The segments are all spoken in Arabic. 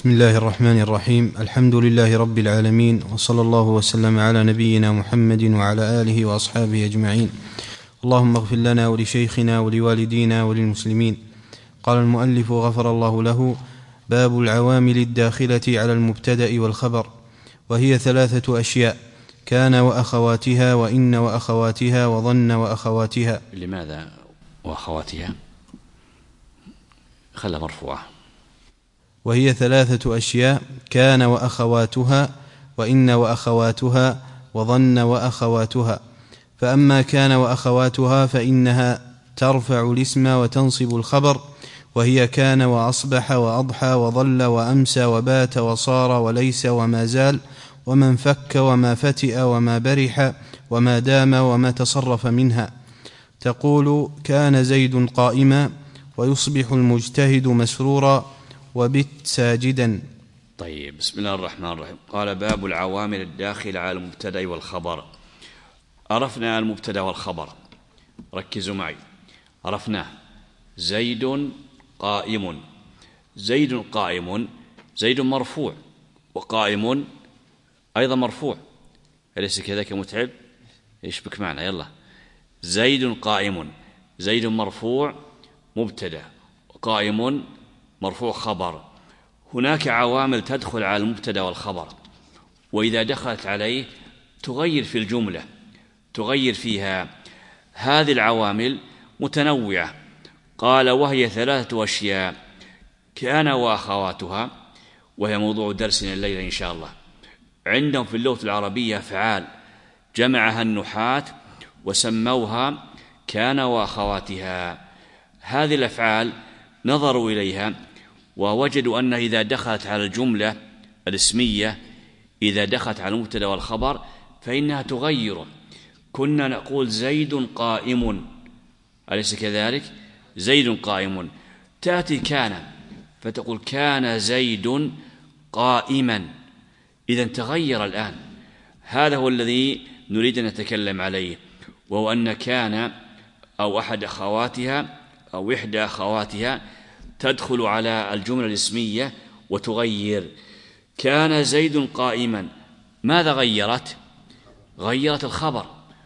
بسم الله الرحمن الرحيم. الحمد لله رب العالمين، وصلى الله وسلم على نبينا محمد وعلى آله وأصحابه أجمعين. اللهم اغفر لنا ولشيخنا ولوالدينا وللمسلمين. قال المؤلف غفر الله له: باب العوامل الداخلة على المبتدأ والخبر، وهي 3 أشياء: كان وأخواتها، وإن وأخواتها، وظن وأخواتها. لماذا وأخواتها؟ خلها مرفوعة. وهي 3 أشياء: كان وأخواتها، وإن وأخواتها، وظن وأخواتها. فأما كان وأخواتها فإنها ترفع الاسم وتنصب الخبر، وهي كان وأصبح وأضحى وظل وأمسى وبات وصار وليس وما زال وما انفك وما فتئ وما برح وما دام وما تصرف منها. تقول: كان زيد قائما، ويصبح المجتهد مسرورا، وبت ساجدا. طيب، بسم الله الرحمن الرحيم. قال: باب العوامل الداخلة على المبتدأ والخبر. عرفنا المبتدأ والخبر، ركزوا معي. عرفناه: زيد قائم. زيد قائم، زيد مرفوع، وقائم أيضا مرفوع، أليس كذلك متعب؟ إيش بك معنا؟ يلا. زيد قائم، زيد مرفوع مبتدأ، وقائم مرفوع خبر. هناك عوامل تدخل على المبتدأ والخبر، وإذا دخلت عليه تغير في الجملة، تغير فيها. هذه العوامل متنوعة. قال: وهي 3 أشياء: كان وأخواتها، وهي موضوع درسنا الليلة إن شاء الله. عندهم في اللغة العربية أفعال جمعها النحاة وسموها كان وأخواتها. هذه الأفعال نظروا إليها ووجدوا أن إذا دخلت على الجملة الاسمية، إذا دخلت على المبتدأ والخبر، فإنها تغير. كنا نقول زيد قائم، أليس كذلك؟ زيد قائم. تأتي كان فتقول كان زيد قائما، إذن تغير الآن. هذا هو الذي نريد أن نتكلم عليه، وهو أن كان أو أحد أخواتها أو إحدى أخواتها تدخل على الجملة الاسمية وتغير. كان زيد قائما، ماذا غيرت؟ غيرت الخبر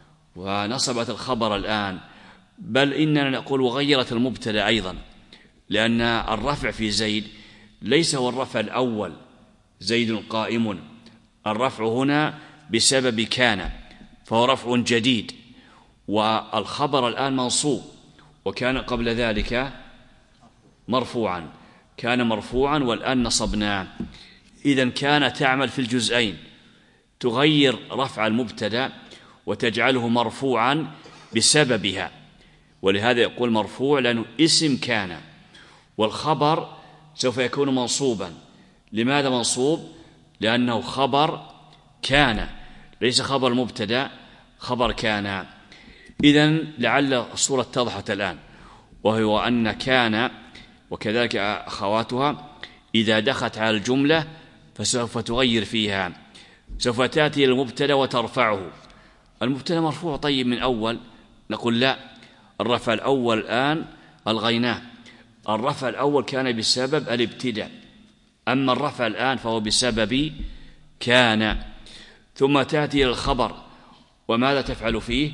ونصبت الخبر الآن، بل إننا نقول وغيرت المبتدأ أيضا، لأن الرفع في زيد ليس هو الرفع الأول، زيد قائم. الرفع هنا بسبب كان، فهو رفع جديد، والخبر الآن منصوب، وكان قبل ذلك مرفوعا. كان مرفوعا والآن نصبناه. إذن كان تعمل في الجزئين، تغير رفع المبتدأ وتجعله مرفوعا بسببها، ولهذا يقول مرفوع لأنه اسم كان. والخبر سوف يكون منصوبا. لماذا منصوب؟ لأنه خبر كان، ليس خبر المبتدأ، خبر كان. إذن لعل الصورة اتضحت الآن، وهو أن كان وكذلك أخواتها إذا دخلت على الجملة فسوف تغير فيها، سوف تأتي المبتدأ وترفعه. المبتدأ مرفوع طيب من أول، نقول لا، الرفع الأول الآن ألغيناه. الرفع الأول كان بسبب الابتداء، أما الرفع الآن فهو بسبب كان. ثم تأتي إلى الخبر، وماذا تفعل فيه؟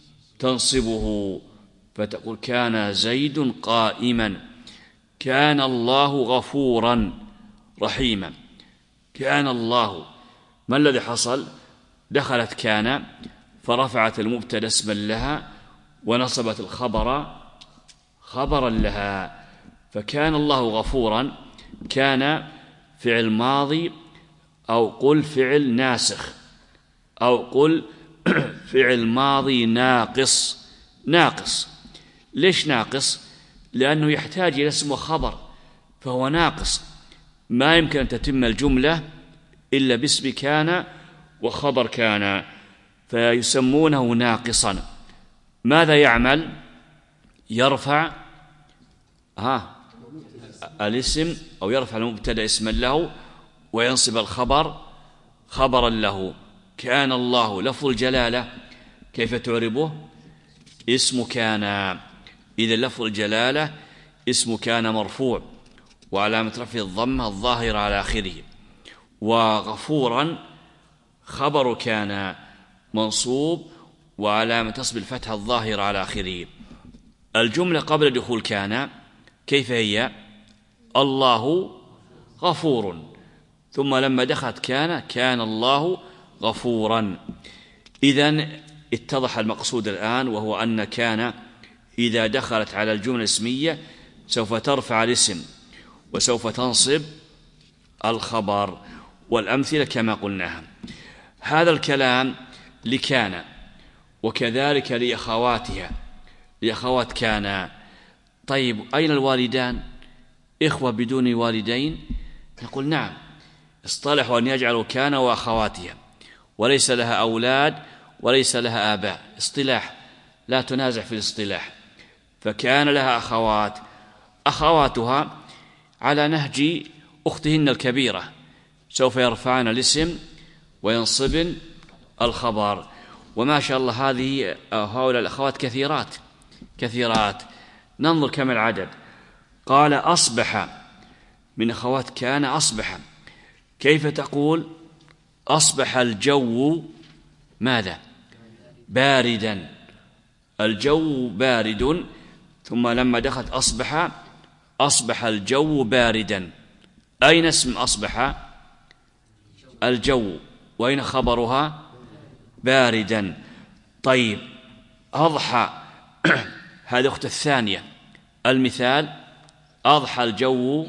تنصبه، فتقول كان زيد قائما. كان الله غفورا رحيما. كان الله، ما الذي حصل؟ دخلت كان فرفعت المبتدأ اسما لها ونصبت الخبر خبرا لها. فكان الله غفورا، كان فعل ماضي، أو قل فعل ناسخ، أو قل فعل ماضي ناقص. ناقص ليش ناقص؟ لأنه يحتاج إلى اسم وخبر، فهو ناقص، ما يمكن أن تتم الجملة إلا باسم كان وخبر كان، فيسمونه ناقصا. ماذا يعمل؟ يرفع الاسم، أو يرفع المبتدأ اسما له وينصب الخبر خبرا له. كان الله لفظ الجلالة، كيف تعربه؟ اسم كان. إذا لفظ الجلالة اسم كان مرفوع، وعلامة رفعه الضمة الظاهرة على آخره. وغفورا خبر كان منصوب وعلامة نصب الفتحة الظاهرة على آخره. الجملة قبل دخول كان كيف هي؟ الله غفور، ثم لما دخلت كان الله غفورا. إذن اتضح المقصود الآن، وهو أن كان إذا دخلت على الجملة الاسمية سوف ترفع الاسم وسوف تنصب الخبر، والأمثلة كما قلناها. هذا الكلام لكان، وكذلك لأخواتها، لأخوات كان. طيب أين الوالدان؟ إخوة بدون والدين؟ نقول نعم، اصطلحوا أن يجعلوا كان وأخواتها، وليس لها أولاد وليس لها آباء، اصطلاح لا تنازع في الاصطلاح. فكان لها أخوات، أخواتها على نهج أختهن الكبيرة سوف يرفعن الاسم وينصبن الخبر. وما شاء الله هؤلاء الأخوات كثيرات. ننظر كم العدد. قال أصبح من أخوات كان أصبح. كيف تقول؟ أصبح الجو ماذا؟ باردا، الجو بارد، ثم لما دخلت أصبح الجو باردا. أين اسم أصبح؟ الجو، وأين خبرها؟ باردا. طيب أضحى هذه أخت الثانية. المثال أضحى الجو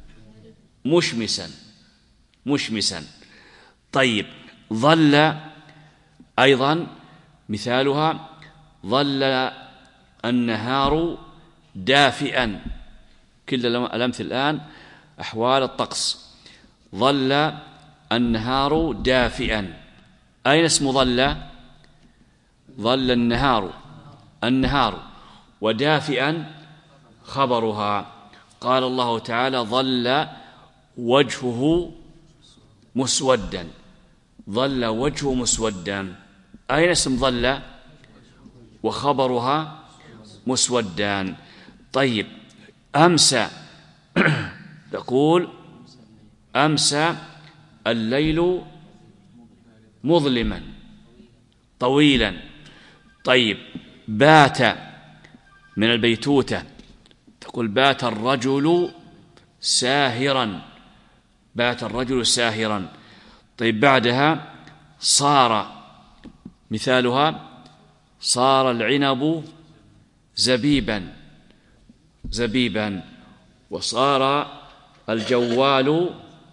مشمسا. طيب ظل أيضا مثالها ظل النهار دافئا. كل الأمثل الآن أحوال الطقس. ظل النهار دافئا. أين اسم ظل؟ ظل النهار، ودافئا خبرها. قال الله تعالى ظل وجهه مسودا. أين اسم ظل؟ وخبرها مسودان. طيب أمسى تقول أمسى الليل مظلما طويلا. طيب بات من البيتوتة تقول بات الرجل ساهرا. طيب بعدها صار، مثالها صار العنب زبيبا، وصار الجوال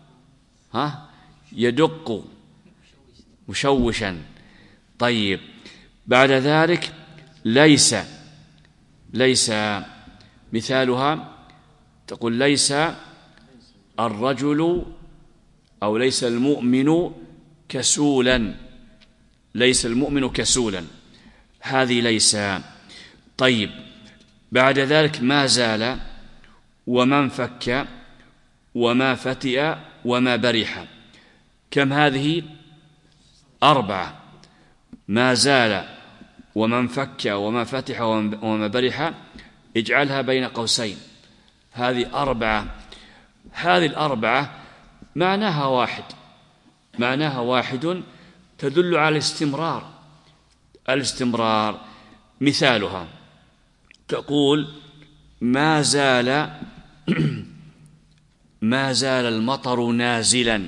يدق مشوشا. طيب بعد ذلك ليس مثالها تقول ليس الرجل أو ليس المؤمن كسولا، هذه ليس. طيب بعد ذلك ما زال ومن فك وما فتئ وما برح. كم هذه؟ 4. ما زال ومن فك وما فتح وما برح اجعلها بين قوسين، هذه 4. هذه 4 معناها واحد تدل على الاستمرار. مثالها تقول ما زال المطر نازلا.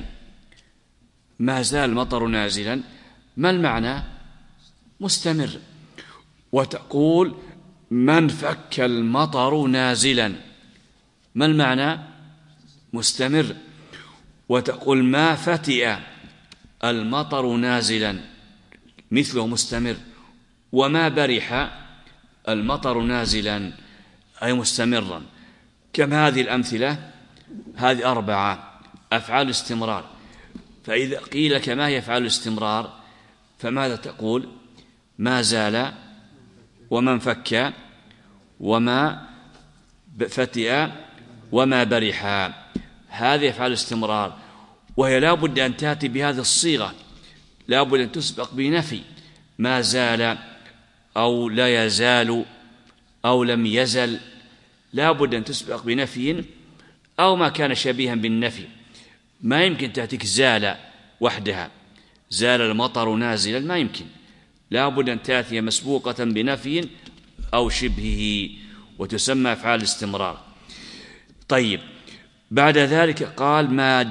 ما المعنى؟ مستمر. وتقول من فك المطر نازلا. ما المعنى؟ مستمر. وتقول ما فتئ المطر نازلا، مثله مستمر. وما برح المطر نازلا، أي مستمرا. كم هذه الأمثلة؟ هذه 4 أفعال استمرار. فإذا قيل لك ما هي أفعال الاستمرار فماذا تقول؟ ما زال ومن فك وما فتئ وما برح، هذه أفعال الاستمرار. وهي لا بد أن تأتي بهذه الصيغة، لا بد أن تسبق بنفي. ما زال أو لا يزال أو لم يزل، لا بد أن تسبق بنفي أو ما كان شبيها بالنفي. ما يمكن تأتيك زال وحدها، زال المطر نازلا، ما يمكن، لا بد أن تأتي مسبوقة بنفي أو شبهه، وتسمى أفعال الاستمرار. طيب، بعد ذلك قال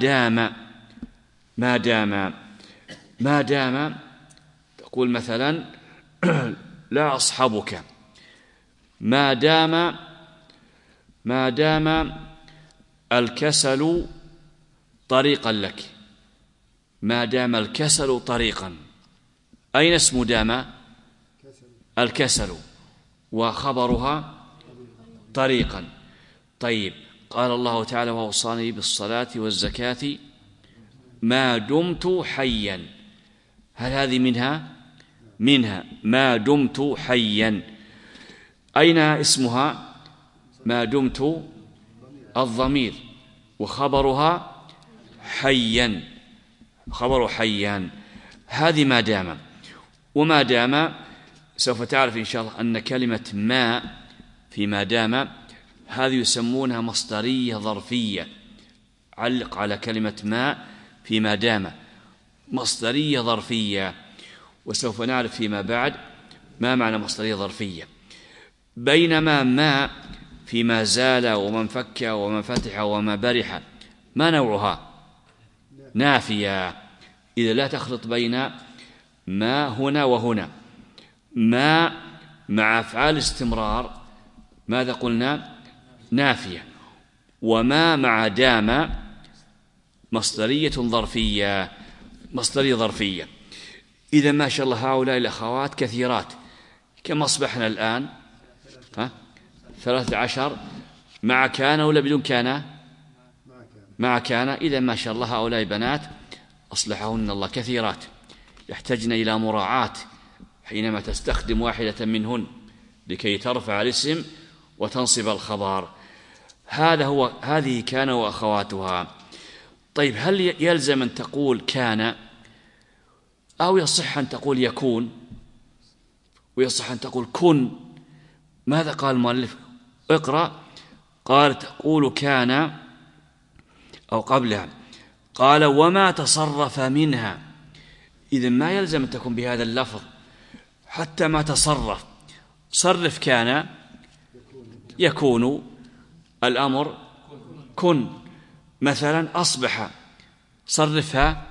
ما دام تقول مثلا لا أصحبك، ما دام الكسل طريقا لك، ما دام الكسل طريقا. أين اسم دام؟ الكسل، وخبرها طريقا. طيب، قال الله تعالى وأوصاني بالصلاة والزكاة ما دمت حيا. هل هذه منها ما دمت حيا. أين اسمها؟ ما دمت الضمير، وخبرها حيا، خبر حيا. هذه ما دام. وما دام سوف تعرف إن شاء الله أن كلمة ما في ما دام هذه يسمونها مصدرية ظرفية. علق على كلمة ما في ما دام، مصدرية ظرفية، وسوف نعرف فيما بعد ما معنى مصدرية ظرفية. بينما ما في ما زال ومن فك ومن فتح وما برح، ما نوعها؟ نافية. إذا لا تخلط بين ما هنا وهنا. ما مع أفعال استمرار ماذا قلنا؟ نافية. وما مع دام مصدرية ظرفية، مصدرية ظرفية. إذا ما شاء الله هؤلاء الأخوات كثيرات. كم أصبحنا الآن؟ 13. مع كان ولا بدون كان؟ مع كان. إذا ما شاء الله هؤلاء بنات أصلحهن الله كثيرات، يحتاجن إلى مراعاة حينما تستخدم واحدة منهن لكي ترفع الاسم وتنصب الخبر. هذه كان وأخواتها. طيب، هل يلزم أن تقول كان، أو يصح أن تقول يكون، ويصح أن تقول كن؟ ماذا قال المؤلف؟ اقرأ. قال تقول كان، أو قبلها قال وما تصرف منها. إذن ما يلزم أن تكون بهذا اللفظ، حتى ما تصرف. صرف كان يكون، الأمر كن. مثلا أصبح، صرفها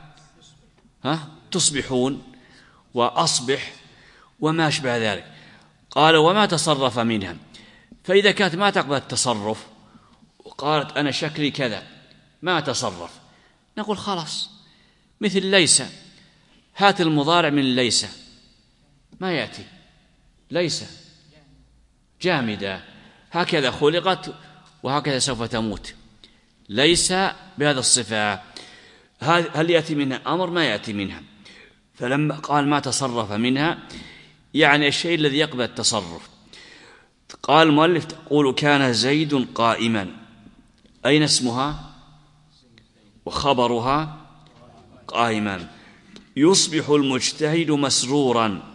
تصبحون، وأصبح، وما أشبه ذلك. قال وما تصرف منها. فإذا كانت ما تقبل التصرف وقالت أنا شكلي كذا ما تصرف، نقول خلاص، مثل ليس. هات المضارع من ليس، ما يأتي. ليس جامدة، هكذا خلقت وهكذا سوف تموت. ليس بهذا الصفة. هل يأتي منها أمر؟ ما يأتي منها. فلما قال ما تصرف منها، يعني الشيء الذي يقبل التصرف. قال المؤلف تقول كان زيد قائما. أين اسمها وخبرها؟ قائما. يصبح المجتهد مسرورا.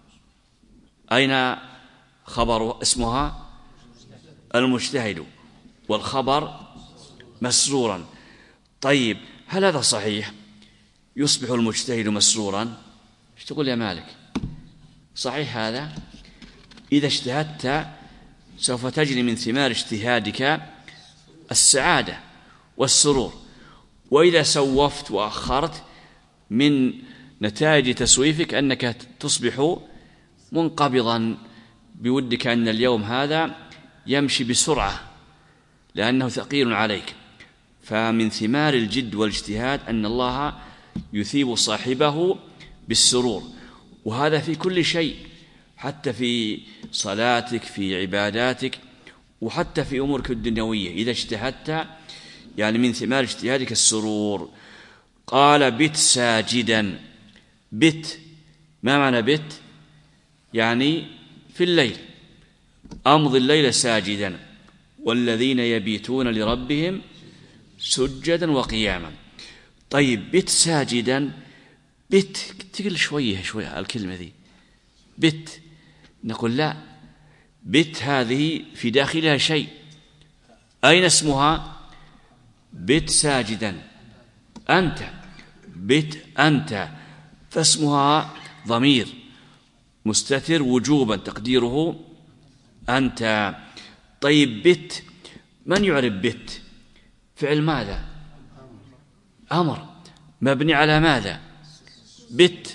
أين خبر اسمها؟ المجتهد، والخبر مسرورا. طيب، هل هذا صحيح؟ يصبح المجتهد مسرورا. ايش تقول يا مالك؟ صحيح هذا؟ إذا اجتهدت سوف تجري من ثمار اجتهادك السعادة والسرور، وإذا سوفت وأخرت من نتائج تسويفك أنك تصبح منقبضا بودك أن اليوم هذا يمشي بسرعة لأنه ثقيل عليك. فمن ثمار الجد والاجتهاد أن الله يثيب صاحبه بالسرور، وهذا في كل شيء، حتى في صلاتك، في عباداتك، وحتى في أمورك الدنيوية. إذا اجتهدت يعني من ثمار اجتهادك السرور. قال بت ساجدا. بت، ما معنى بت؟ يعني في الليل، أمضي الليل ساجدا والذين يبيتون لربهم سجدا وقياما. طيب، بت ساجدا. بت تقل شوية الكلمة ذي بت. نقول لا، بت هذه في داخلها شيء. أين اسمها؟ بت ساجدا، أنت بت أنت، فاسمها ضمير مستتر وجوبا تقديره أنت. طيب بت، من يعرف بت؟ فعل ماذا؟ أمر مبني على ماذا؟ بت،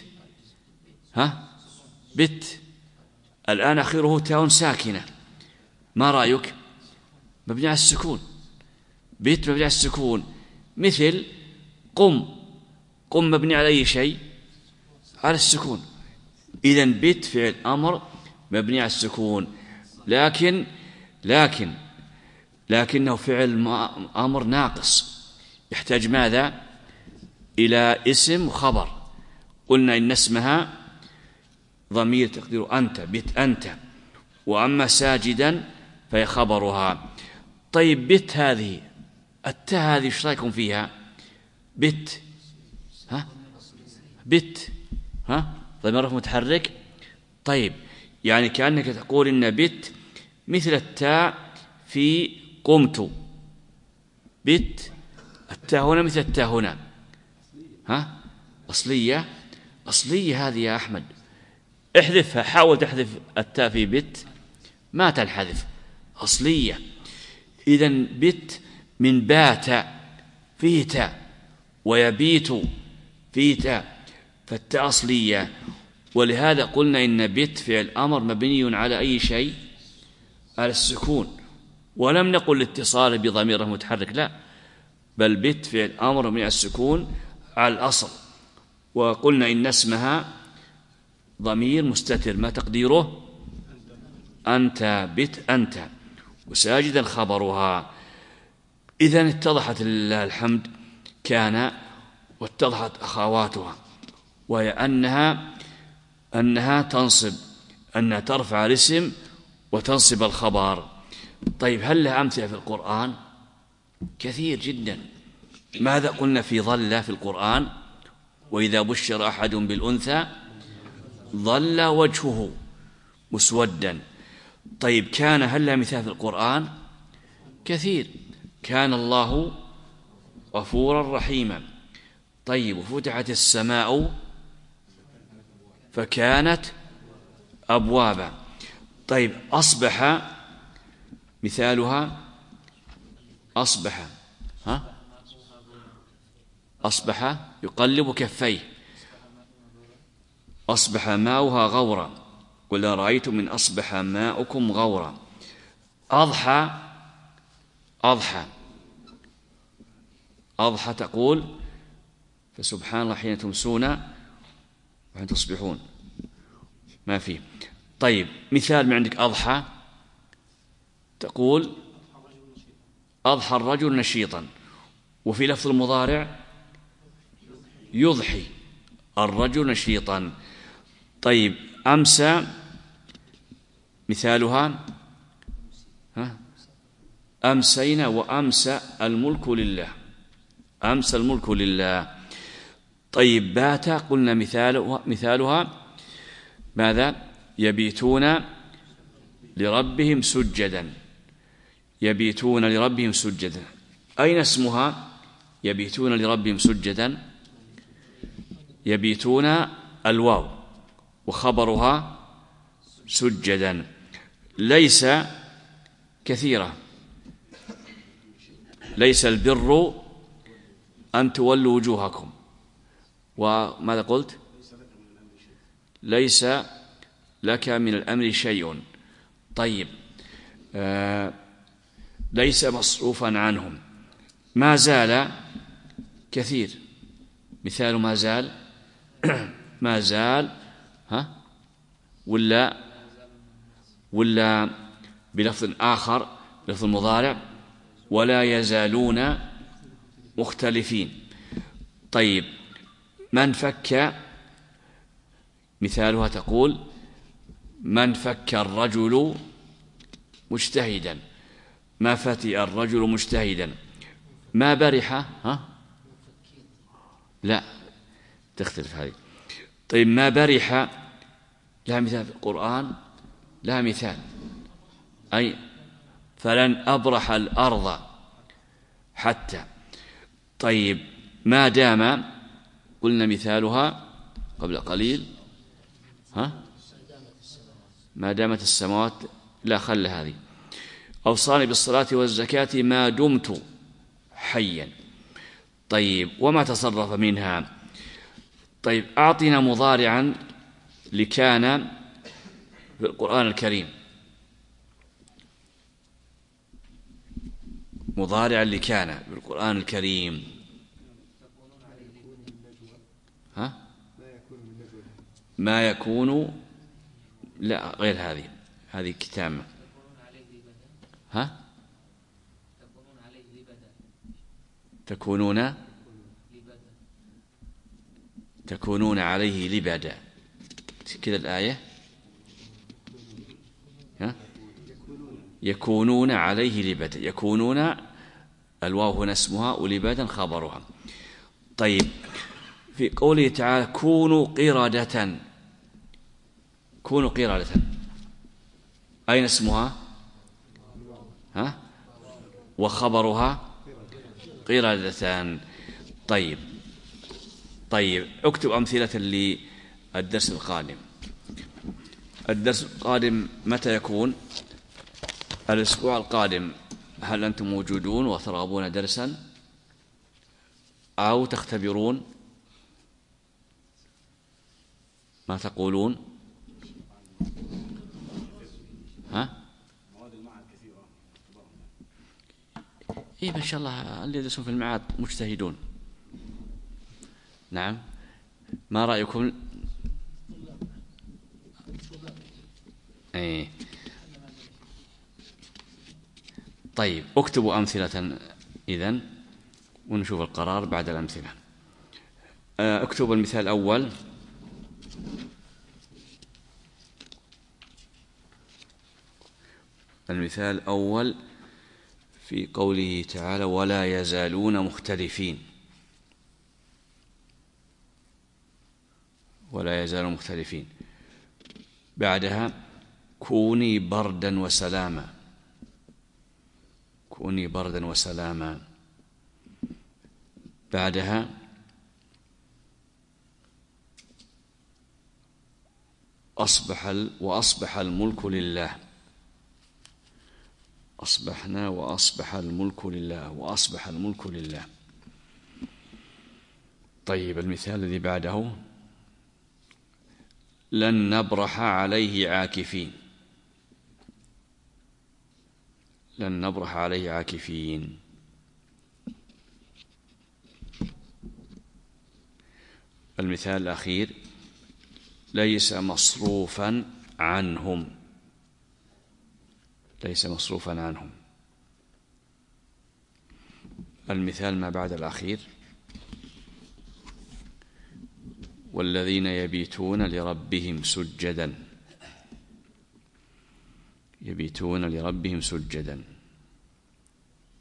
بت الآن آخره تاء ساكنة، ما رأيك؟ مبني على السكون، بت مبني على السكون. مثل قم، قم مبني على أي شيء؟ على السكون. إذن بت فعل أمر مبني على السكون، لكنه فعل أمر ناقص، يحتاج ماذا؟ إلى اسم وخبر. قلنا إن اسمها ضمير تقدير أنت، بت أنت، وأما ساجدا فهي خبرها. طيب بت هذه، التاء هذه ايش رايكم فيها؟ بت، بت، ضمير متحرك. طيب يعني كأنك تقول إن بت مثل التاء في قمت، بت التاء هنا مثل التاء هنا، أصلية هذه يا أحمد، احذفها، حاول تحذف التاء في بت ما تنحذف، أصلية. إذن بت من بات فيه تاء، ويبيت فيه تاء، فالتاء أصلية. ولهذا قلنا إن بت فعل أمر مبني على أي شيء؟ على السكون، ولم نقل الاتصال بضمير متحرك، لا، بل بت فعل أمر مبني على السكون على الأصل. وقلنا إن اسمها ضمير مستتر ما تقديره؟ أنت، بت أنت، وساجدا خبرها. إذن اتضحت لله الحمد كان، واتضحت أخواتها، وهي أنها تنصب، أنها ترفع الاسم وتنصب الخبر. طيب هل لها أمثلة في القرآن؟ كثير جدا. ماذا قلنا في ظل في القرآن؟ وإذا بشر أحد بالأنثى ظل وجهه مسودا. طيب كان، هل لها مثال في القرآن؟ كثير. كان الله غفورا رحيما. طيب وفتحت السماء فكانت أبوابا. طيب أصبح مثالها، أصبح يقلب كفيه، أصبح ماؤها غورا، قل رأيتم من أصبح ماؤكم غورا. أضحى تقول فسبحان الله حين تمسون وحين تصبحون، ما فيه. طيب مثال من عندك أضحى، تقول أضحى الرجل نشيطا، وفي لفظ المضارع يضحي الرجل نشيطا. طيب أمسى مثالها، أمسينا وأمسى الملك لله، أمسى الملك لله. طيب بات قلنا مثالها ماذا؟ يبيتون لربهم سجدا، يبيتون لربهم سجدا. أين اسمها يبيتون لربهم سجدا؟ يبيتون الواو وخبرها سجدا. ليس كثيرة، ليس البر أن تولوا وجوهكم، وماذا قلت؟ ليس لك من الأمر شيء. طيب ليس مصروفا عنهم. ما زال كثير، مثال ما زال ما زال، ولا بلفظ آخر بلفظ المضارع ولا يزالون مختلفين. طيب من فك مثالها تقول من فك الرجل مجتهدا، ما فتئ الرجل مجتهدا. ما برح، لا تختلف هذه. طيب ما برح لها مثال في القرآن؟ لها مثال، أي فلن أبرح الأرض حتى. طيب ما دام، قلنا مثالها قبل قليل، ما دامت السماوات، لا خل هذه، أوصاني بالصلاة والزكاة ما دمت حيا. طيب وما تصرف منها؟ طيب أعطنا مضارعا لكان في القرآن الكريم، مضارعا لكان في القرآن الكريم. ما يكون، لا غير هذه كتامة. تكونون عليه لبدا، كذا الآية. يكونون عليه لبدا، يكونون الواو هنا اسمها ولبدا خبرها. طيب في قوله تعالى كونوا قردة، كونوا قردة، أين اسمها؟ وخبرها قردة. طيب اكتب أمثلة للدرس القادم. الدرس القادم متى يكون؟ الأسبوع القادم. هل أنتم موجودون وترغبون درسا أو تختبرون؟ ما تقولون؟ إيه ما شاء الله اللي يدرسون في المعاد مجتهدون. نعم، ما رأيكم؟ إيه. طيب اكتبوا أمثلة إذن ونشوف القرار بعد الأمثلة. اكتبوا المثال الأول. المثال الأول في قوله تعالى ولا يزالون مختلفين، ولا يزالون مختلفين. بعدها كوني بردا وسلاما، كوني بردا وسلاما. بعدها وأصبح الملك لله، أصبحنا وأصبح الملك لله، وأصبح الملك لله. طيب المثال الذي بعده لن نبرح عليه عاكفين، لن نبرح عليه عاكفين. المثال الأخير ليس مصروفا عنهم، ليس مصروفا عنهم. المثال ما بعد الأخير والذين يبيتون لربهم سجدا، يبيتون لربهم سجدا.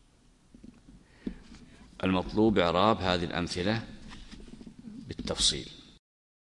المطلوب إعراب هذه الأمثلة بالتفصيل.